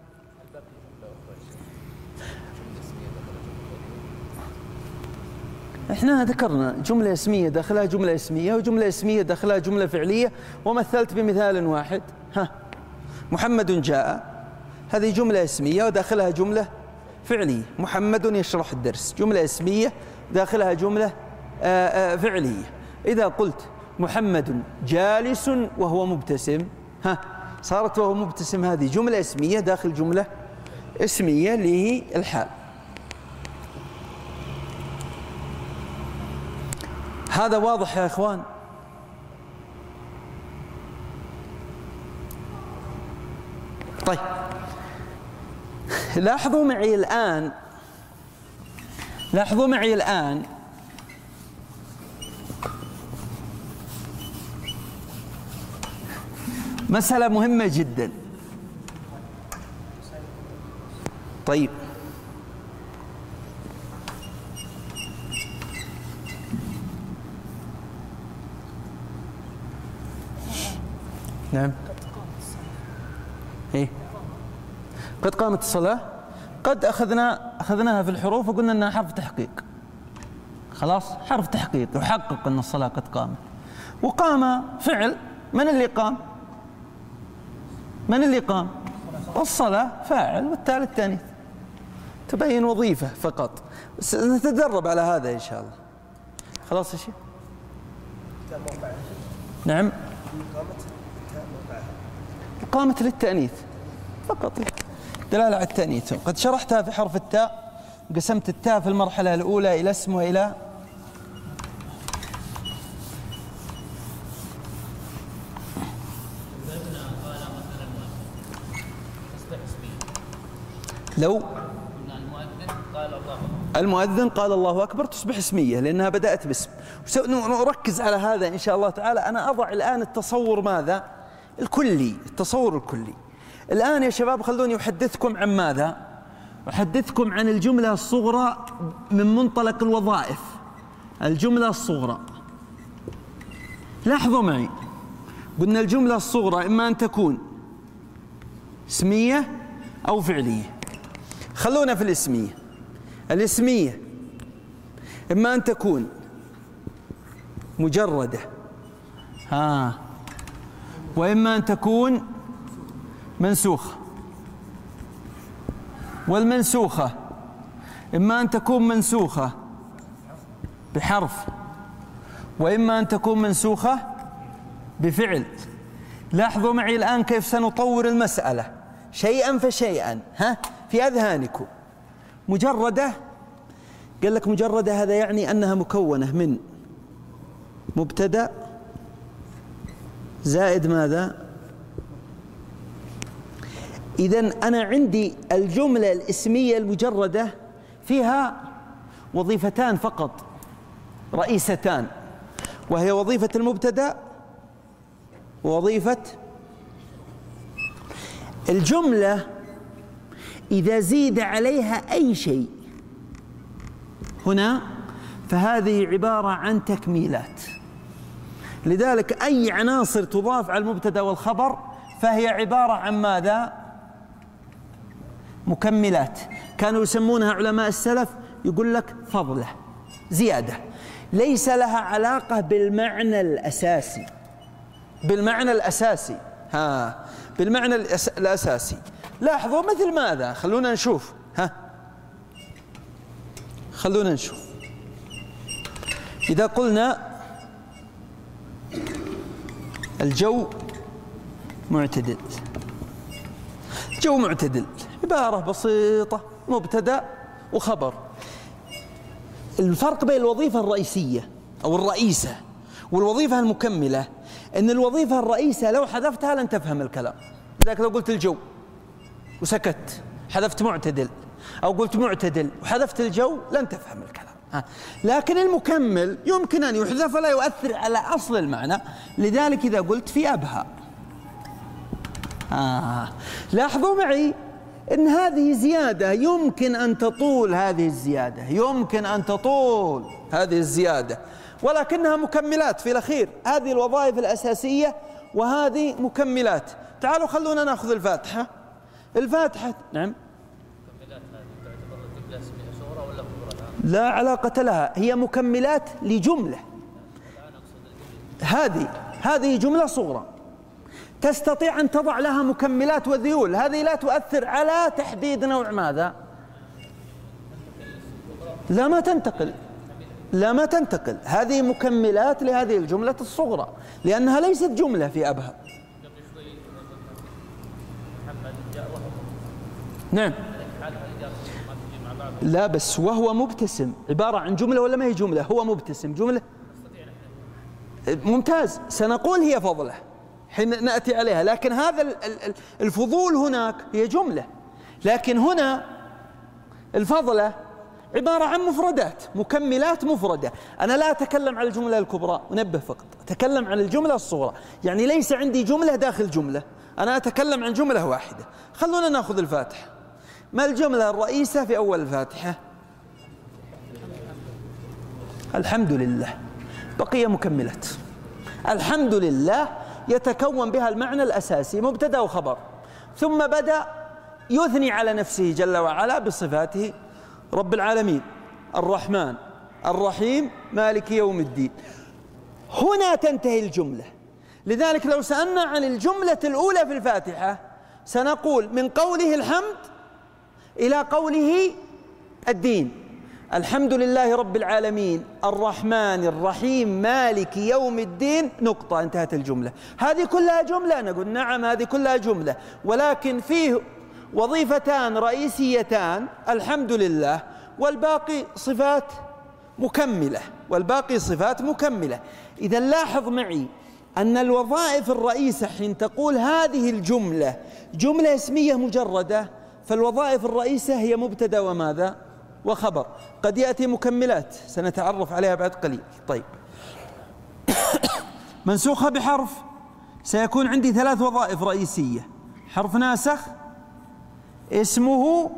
B: احنا ذكرنا جملة اسمية داخلها جملة اسمية، وجملة اسمية داخلها جملة فعلية، ومثلت بمثال واحد. ها، محمد جاء، هذه جملة اسمية وداخلها جملة فعلية. محمد يشرح الدرس، جملة اسمية داخلها جملة آآ آآ فعلية. إذا قلت محمد جالس وهو مبتسم، ها، صارت وهو مبتسم هذه جملة اسمية داخل جملة اسمية اللي هي الحال. هذا واضح يا إخوان؟ طيب، لاحظوا معي الآن لاحظوا معي الآن مسألة مهمة جدا. طيب، نعم، إيه، قد قامت الصلاة. قد أخذنا أخذناها في الحروف وقلنا أنها حرف تحقيق، خلاص، حرف تحقيق يحقق أن الصلاة قد قامت. وقام فعل، من اللي قام؟ من اللي قام؟ الصلاة فاعل، والتالي التانيث، تبين وظيفة فقط. نتدرب على هذا إن شاء الله. خلاص يا شيخ؟ نعم، قامت للتأنيث فقط، دلالة على التأنيث. قد شرحتها في حرف التاء، قسمت التاء في المرحلة الأولى إلى اسم وإلى لو
C: المؤذن قال الله
B: المؤذن قال الله أكبر تصبح اسمية لأنها بدأت باسم. ونركز على هذا إن شاء الله تعالى. أنا أضع الآن التصور ماذا؟ الكلي، التصور الكلي. الآن يا شباب خلوني أحدثكم عن ماذا؟ أحدثكم عن الجملة الصغرى من منطلق الوظائف. الجملة الصغرى، لاحظوا معي، قلنا الجملة الصغرى إما أن تكون اسمية أو فعلية. خلونا في الاسمية. الاسمية إما أن تكون مجردة ها وإما أن تكون منسوخة. والمنسوخة إما أن تكون منسوخة بحرف وإما أن تكون منسوخة بفعل. لاحظوا معي الآن كيف سنطور المسألة شيئا فشيئا ها في أذهانكم. مجردة، قال لك مجردة هذا يعني أنها مكونة من مبتدأ زائد ماذا؟ إذن أنا عندي الجملة الاسمية المجردة فيها وظيفتان فقط رئيستان، وهي وظيفة المبتدأ ووظيفة الجملة. إذا زيد عليها أي شيء هنا فهذه عبارة عن تكميلات. لذلك أي عناصر تضاف على المبتدأ والخبر فهي عبارة عن ماذا؟ مكملات. كانوا يسمونها علماء السلف يقول لك فضلة، زيادة، ليس لها علاقة بالمعنى الأساسي. بالمعنى الأساسي ها بالمعنى الأس... الأساسي. لاحظوا مثل ماذا؟ خلونا نشوف ها خلونا نشوف. إذا قلنا الجو معتدل، جو معتدل عبارة بسيطة مبتدأ وخبر. الفرق بين الوظيفة الرئيسية أو الرئيسة والوظيفة المكملة أن الوظيفة الرئيسة لو حذفتها لن تفهم الكلام. لذلك لو قلت الجو وسكت حذفت معتدل، أو قلت معتدل وحذفت الجو لن تفهم الكلام. ها. لكن المكمل يمكن أن يحذف ولا يؤثر على أصل المعنى. لذلك إذا قلت في أبها آه. لاحظوا معي إن هذه زيادة يمكن أن تطول، هذه الزيادة يمكن أن تطول هذه الزيادة، ولكنها مكملات في الأخير. هذه الوظائف الأساسية وهذه مكملات. تعالوا خلونا نأخذ الفاتحة. الفاتحة نعم
C: مكملات هذه تعتبر جملة اسمية صغرى ولا كبرى؟
B: لا علاقة لها، هي مكملات لجملة. هذه هذه جملة صغرى تستطيع أن تضع لها مكملات وذيول. هذه لا تؤثر على تحديد نوع ماذا. لا ما تنتقل لا ما تنتقل هذه مكملات لهذه الجملة الصغرى لأنها ليست جملة في أبها. نعم لا بس وهو مبتسم عبارة عن جملة ولا ما هي جملة؟ هو مبتسم جملة. ممتاز، سنقول هي فضلة حين نأتي عليها، لكن هذا الفضول هناك هي جملة. لكن هنا الفضلة عبارة عن مفردات مكملات مفردة. أنا لا أتكلم عن الجملة الكبرى، أنبه فقط، أتكلم عن الجملة الصغرى. يعني ليس عندي جملة داخل جملة، أنا أتكلم عن جملة واحدة. خلونا نأخذ الفاتحة. ما الجملة الرئيسة في أول الفاتحة؟ الحمد لله. بقي مكملات. الحمد لله يتكون بها المعنى الأساسي مبتدأ وخبر، ثم بدأ يثني على نفسه جل وعلا بصفاته رب العالمين الرحمن الرحيم مالك يوم الدين. هنا تنتهي الجملة. لذلك لو سألنا عن الجملة الأولى في الفاتحة سنقول من قوله الحمد إلى قوله الدين. الحمد لله رب العالمين الرحمن الرحيم مالك يوم الدين، نقطة، انتهت الجملة. هذه كلها جملة؟ نقول نعم هذه كلها جملة، ولكن فيه وظيفتان رئيسيتان الحمد لله، والباقي صفات مكملة والباقي صفات مكملة. إذا لاحظ معي أن الوظائف الرئيسة حين تقول هذه الجملة جملة اسمية مجردة، فالوظائف الرئيسة هي مبتدأ وماذا؟ وخبر. قد يأتي مكملات سنتعرف عليها بعد قليل. طيب منسوخة بحرف سيكون عندي ثلاث وظائف رئيسية: حرف ناسخ، اسمه،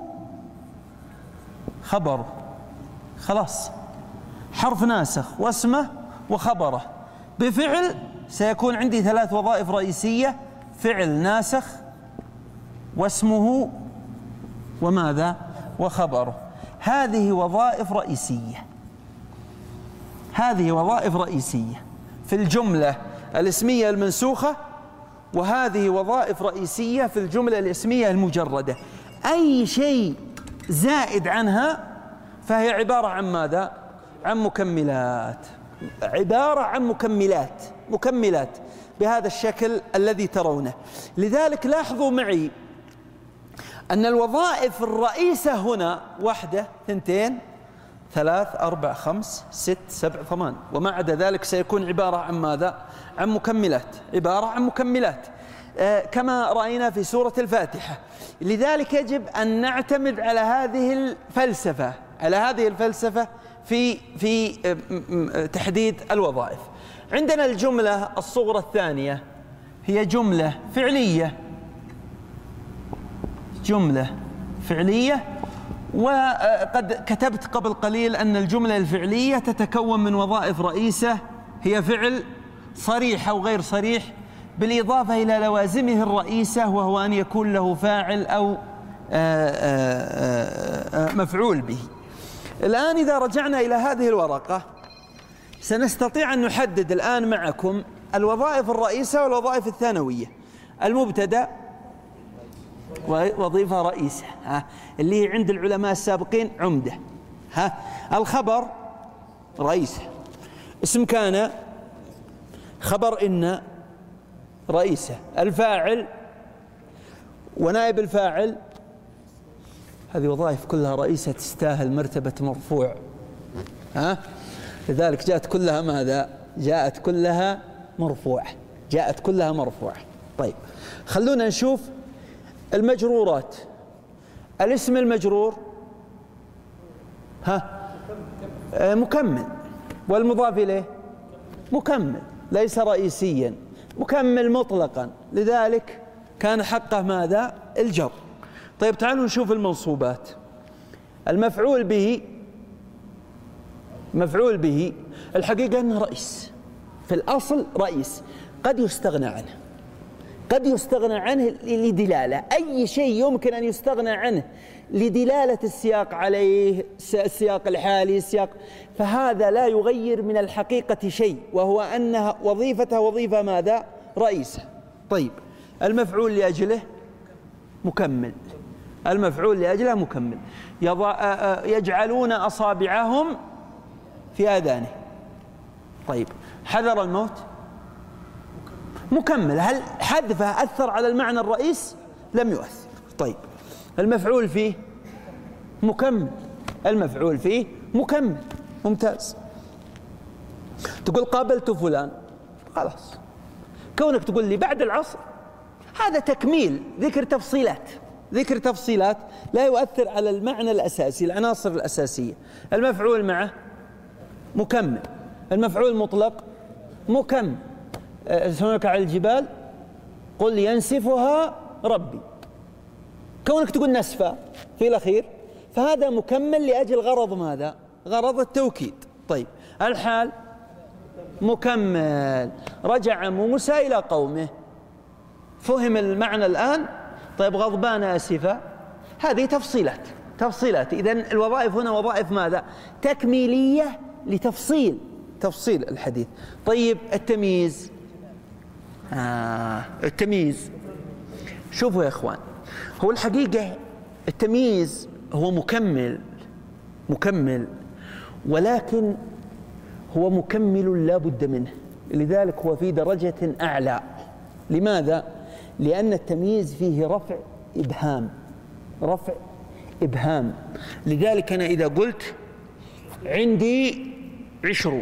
B: خبره. خلاص، حرف ناسخ واسمه وخبره. بفعل سيكون عندي ثلاث وظائف رئيسية: فعل ناسخ واسمه وماذا؟ وخبره. هذه وظائف رئيسية، هذه وظائف رئيسية في الجملة الاسمية المنسوخة، وهذه وظائف رئيسية في الجملة الاسمية المجردة. أي شيء زائد عنها فهي عبارة عن ماذا؟ عن مكملات، عبارة عن مكملات، مكملات بهذا الشكل الذي ترونه. لذلك لاحظوا معي أن الوظائف الرئيسة هنا واحدة، اثنتين، ثلاث، أربع، خمس، ست، سبع، ثمان، وما عدا ذلك سيكون عبارة عن ماذا؟ عن مكملات، عبارة عن مكملات، آه كما رأينا في سورة الفاتحة. لذلك يجب أن نعتمد على هذه الفلسفة، على هذه الفلسفة في في آه تحديد الوظائف. عندنا الجملة الصغرى الثانية هي جملة فعلية، جملة فعلية. وقد كتبت قبل قليل أن الجملة الفعلية تتكون من وظائف رئيسة هي فعل صريح أو غير صريح، بالإضافة إلى لوازمه الرئيسة وهو أن يكون له فاعل أو مفعول به. الآن إذا رجعنا إلى هذه الورقة سنستطيع أن نحدد الآن معكم الوظائف الرئيسة والوظائف الثانوية. المبتدأ وظيفة رئيسة، ها اللي هي عند العلماء السابقين عمدة. ها الخبر رئيسة، اسم كان، خبر إن، رئيسة. الفاعل ونائب الفاعل، هذه وظائف كلها رئيسة تستاهل مرتبة مرفوع. ها لذلك جاءت كلها ماذا؟ جاءت كلها مرفوعة، جاءت كلها مرفوعة. طيب خلونا نشوف المجرورات. الاسم المجرور ها مكمل، والمضاف إليه مكمل، ليس رئيسيا، مكمل مطلقا، لذلك كان حقه ماذا؟ الجر. طيب تعالوا نشوف المنصوبات. المفعول به، مفعول به الحقيقة أنه رئيس، في الأصل رئيس، قد يستغنى عنه، قد يستغنى عنه لدلالة. أي شيء يمكن أن يستغنى عنه لدلالة السياق عليه، السياق الحالي، السياق، فهذا لا يغير من الحقيقة شيء، وهو أن وظيفته وظيفة ماذا؟ رئيسة. طيب المفعول لأجله مكمل، المفعول لأجله مكمل. يجعلون أصابعهم في آذانه. طيب حذر الموت مكمل، هل حذفه أثر على المعنى الرئيس؟ لم يؤثر. طيب المفعول فيه مكمل، المفعول فيه مكمل، ممتاز. تقول قابلت فلان، خلاص، كونك تقول لي بعد العصر هذا تكميل، ذكر تفصيلات، ذكر تفصيلات لا يؤثر على المعنى الأساسي، العناصر الأساسية. المفعول معه مكمل، المفعول المطلق مكمل. يسألونك على الجبال قل ينسفها ربي، كونك تقول نسفة في الأخير فهذا مكمل لأجل غرض ماذا؟ غرض التوكيد. طيب الحال مكمل، رجع موسى إلى قومه، فهم المعنى الآن. طيب غضبان آسفة، هذه تفصيلات، تفصيلات. إذن الوظائف هنا وظائف ماذا؟ تكميلية لتفصيل، تفصيل الحديث. طيب التمييز، آه التمييز، شوفوا يا إخوان، هو الحقيقة التمييز هو مكمل، مكمل، ولكن هو مكمل لا بد منه، لذلك هو في درجة أعلى. لماذا؟ لأن التمييز فيه رفع إبهام، رفع إبهام. لذلك أنا إذا قلت عندي عشرون،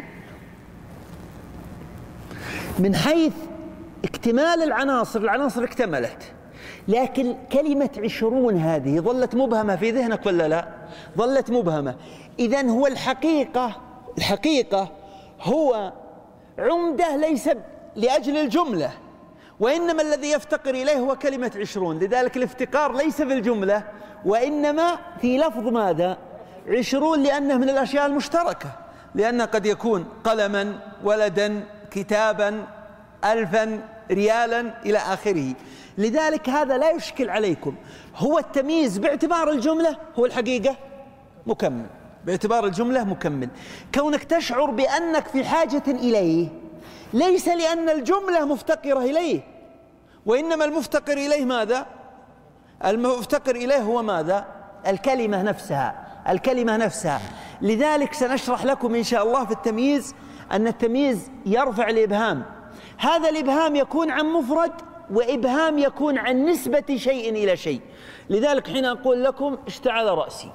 B: من حيث اكتمال العناصر، العناصر اكتملت، لكن كلمة عشرون هذه ظلت مبهمة في ذهنك ولا لا؟ ظلت مبهمة. إذن هو الحقيقة الحقيقة هو عمدة ليس لأجل الجملة، وإنما الذي يفتقر إليه هو كلمة عشرون. لذلك الافتقار ليس في الجملة وإنما في لفظ ماذا؟ عشرون، لأنه من الأشياء المشتركة، لأنه قد يكون قلما، ولدا، كتابا، ألفا، ريالا إلى آخره. لذلك هذا لا يشكل عليكم. هو التمييز باعتبار الجملة هو الحقيقة مكمل، باعتبار الجملة مكمل. كونك تشعر بأنك في حاجة إليه ليس لأن الجملة مفتقرة إليه، وإنما المفتقر إليه ماذا؟ المفتقر إليه هو ماذا؟ الكلمة نفسها، الكلمة نفسها. لذلك سنشرح لكم إن شاء الله في التمييز أن التمييز يرفع الإبهام. هذا الإبهام يكون عن مفرد، وإبهام يكون عن نسبة شيء إلى شيء. لذلك حين أقول لكم اشتعل رأسي،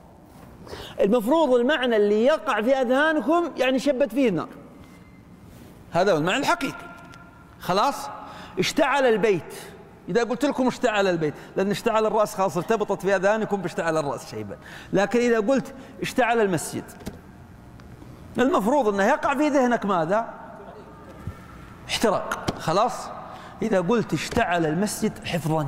B: المفروض المعنى اللي يقع في أذهانكم يعني شبت فيه النار، هذا هو المعنى الحقيقي. خلاص؟ اشتعل البيت، إذا قلت لكم اشتعل البيت، لأن اشتعل الرأس خلاص ارتبطت في أذهانكم باشتعل الرأس شيبا. لكن إذا قلت اشتعل المسجد، المفروض أنه يقع في ذهنك ماذا؟ احتراق. خلاص؟ إذا قلت اشتعل المسجد حفظا،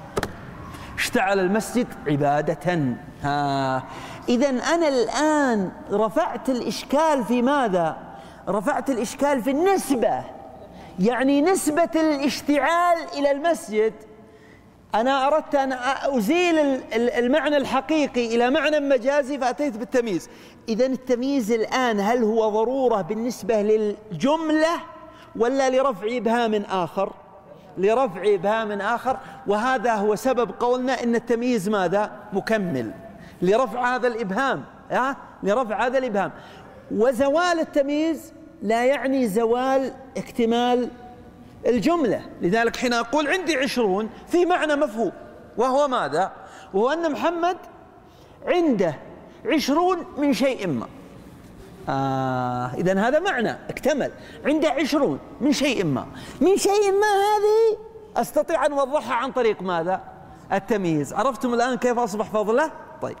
B: اشتعل المسجد عبادة. ها، إذن أنا الآن رفعت الإشكال في ماذا؟ رفعت الإشكال في النسبة، يعني نسبة الاشتعال إلى المسجد. أنا أردت أن أزيل المعنى الحقيقي إلى معنى مجازي فأتيت بالتمييز. إذن التمييز الآن هل هو ضرورة بالنسبة للجملة ولا لرفع إبهام آخر؟ لرفع إبهام آخر، وهذا هو سبب قولنا إن التمييز ماذا؟ مكمل لرفع هذا الإبهام. ها؟ لرفع هذا الإبهام. وزوال التمييز لا يعني زوال اكتمال الجملة. لذلك حين أقول عندي عشرون في معنى مفهوم، وهو ماذا؟ وهو أن محمد عنده عشرون من شيء ما. آه إذن هذا معنى اكتمل، عنده عشرون من شيء ما. من شيء ما هذه أستطيع أن أوضحها عن طريق ماذا؟ التمييز. عرفتم الآن كيف أصبح فضله؟ طيب،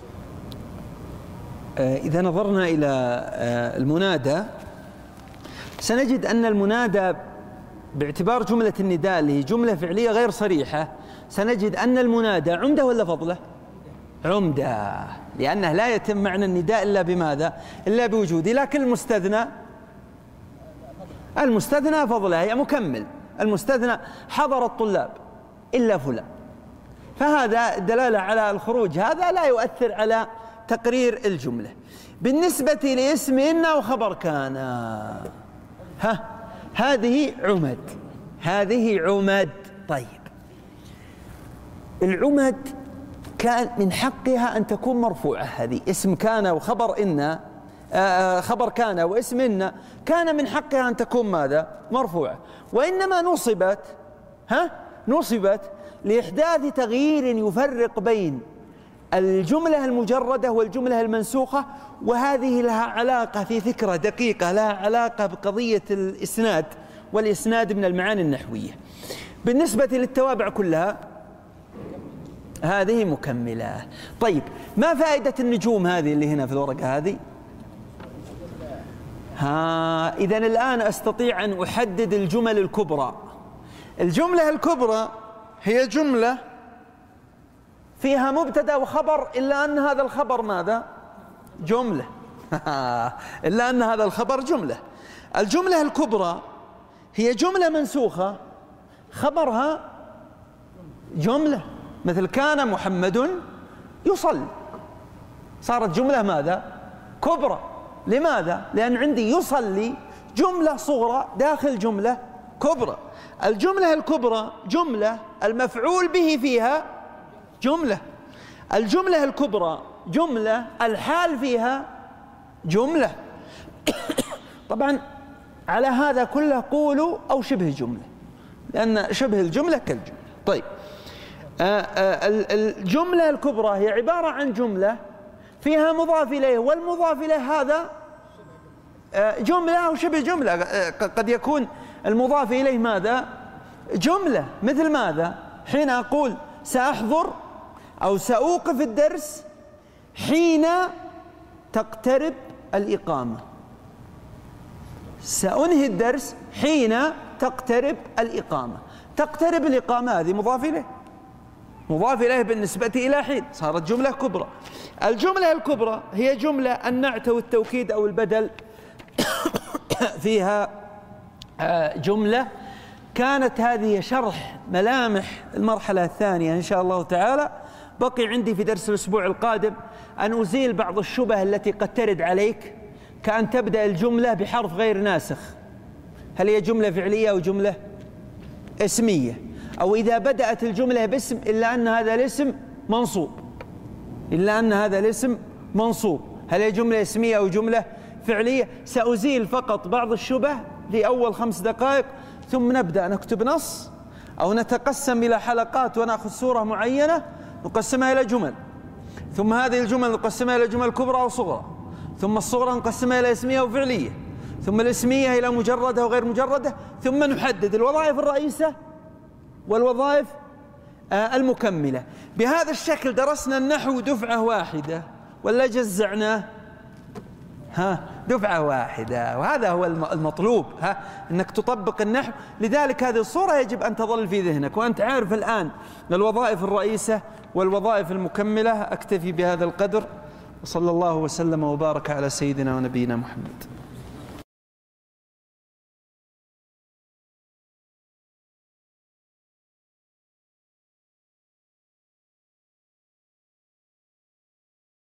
B: آه إذا نظرنا إلى آه المنادى سنجد أن المنادى باعتبار جملة النداء اللي هي جملة فعلية غير صريحة، سنجد أن المنادى عمدة ولا فضله؟ عمدة، لأنه لا يتم معنى النداء إلا بماذا؟ إلا بوجوده. لكن المستثنى المستثنى فضله هي مكمل. المستثنى حضر الطلاب إلا فلان، فهذا دلالة على الخروج، هذا لا يؤثر على تقرير الجملة. بالنسبة لاسم إن وخبر كان، ها هذه عمد، هذه عمد. طيب، العمد كان من حقها أن تكون مرفوعة. هذه اسم كان وخبر إن، آه خبر كان واسم إن، كان من حقها أن تكون ماذا؟ مرفوعة. وإنما نصبت، ها نصبت لإحداث تغيير يفرق بين الجملة المجردة والجملة المنسوخة، وهذه لها علاقة في فكرة دقيقة، لها علاقة بقضية الإسناد، والإسناد من المعاني النحوية. بالنسبة للتوابع كلها هذه مكملة. طيب، ما فائدة النجوم هذه اللي هنا في الورقة هذه؟ ها، إذن الآن أستطيع أن أحدد الجمل الكبرى. الجملة الكبرى هي جملة فيها مبتدأ وخبر، إلا أن هذا الخبر ماذا؟ جملة. إلا أن هذا الخبر جملة. الجملة الكبرى هي جملة منسوخة خبرها جملة، مثل كان محمد يصلي، صارت جملة ماذا؟ كبرى. لماذا؟ لأن عندي يصلي جملة صغرى داخل جملة كبرى. الجملة الكبرى جملة المفعول به فيها جملة. الجملة الكبرى جملة الحال فيها جملة. طبعا على هذا كله قولوا أو شبه جملة، لأن شبه الجملة كالجملة. طيب، آآ آآ الجملة الكبرى هي عبارة عن جملة فيها مضاف إليه، والمضاف إليه هذا جملة أو شبه جملة. قد يكون المضاف إليه ماذا؟ جملة، مثل ماذا؟ حين أقول سأحضر أو سأوقف الدرس حين تقترب الإقامة، سأنهي الدرس حين تقترب الإقامة. تقترب الإقامة هذه مضاف إليه، مضاف إليه بالنسبة إلى حين، صارت جملة كبرى. الجملة الكبرى هي جملة النعت والتوكيد أو البدل فيها جملة كانت هذه شرح ملامح المرحلة الثانية إن شاء الله تعالى. بقي عندي في درس الأسبوع القادم أن أزيل بعض الشبه التي قد ترد عليك، كأن تبدأ الجملة بحرف غير ناسخ، هل هي جملة فعلية أو جملة اسمية، أو إذا بدأت الجملة باسم إلا أن هذا الاسم منصوب، إلا أن هذا الاسم منصوب، هل هي جملة اسمية أو جملة فعلية. سأزيل فقط بعض الشبه لأول خمس دقائق، ثم نبدأ نكتب نص أو نتقسم إلى حلقات ونأخذ سورة معينة نقسمها إلى جمل، ثم هذه الجمل نقسمها إلى جمل كبرى وصغرى، ثم الصغرى نقسمها إلى اسمية وفعلية، ثم الاسمية إلى مجردة وغير مجردة، ثم نحدد الوظائف الرئيسة والوظائف المكملة. بهذا الشكل درسنا النحو دفعة واحدة ولا جزعناه؟ ها دفعة واحدة، وهذا هو المطلوب، ها أنك تطبق النحو. لذلك هذه الصورة يجب أن تظل في ذهنك وأنت عارف الآن الوظائف الرئيسة والوظائف المكملة. أكتفي بهذا القدر، وصلى الله وسلم وبارك على سيدنا ونبينا محمد.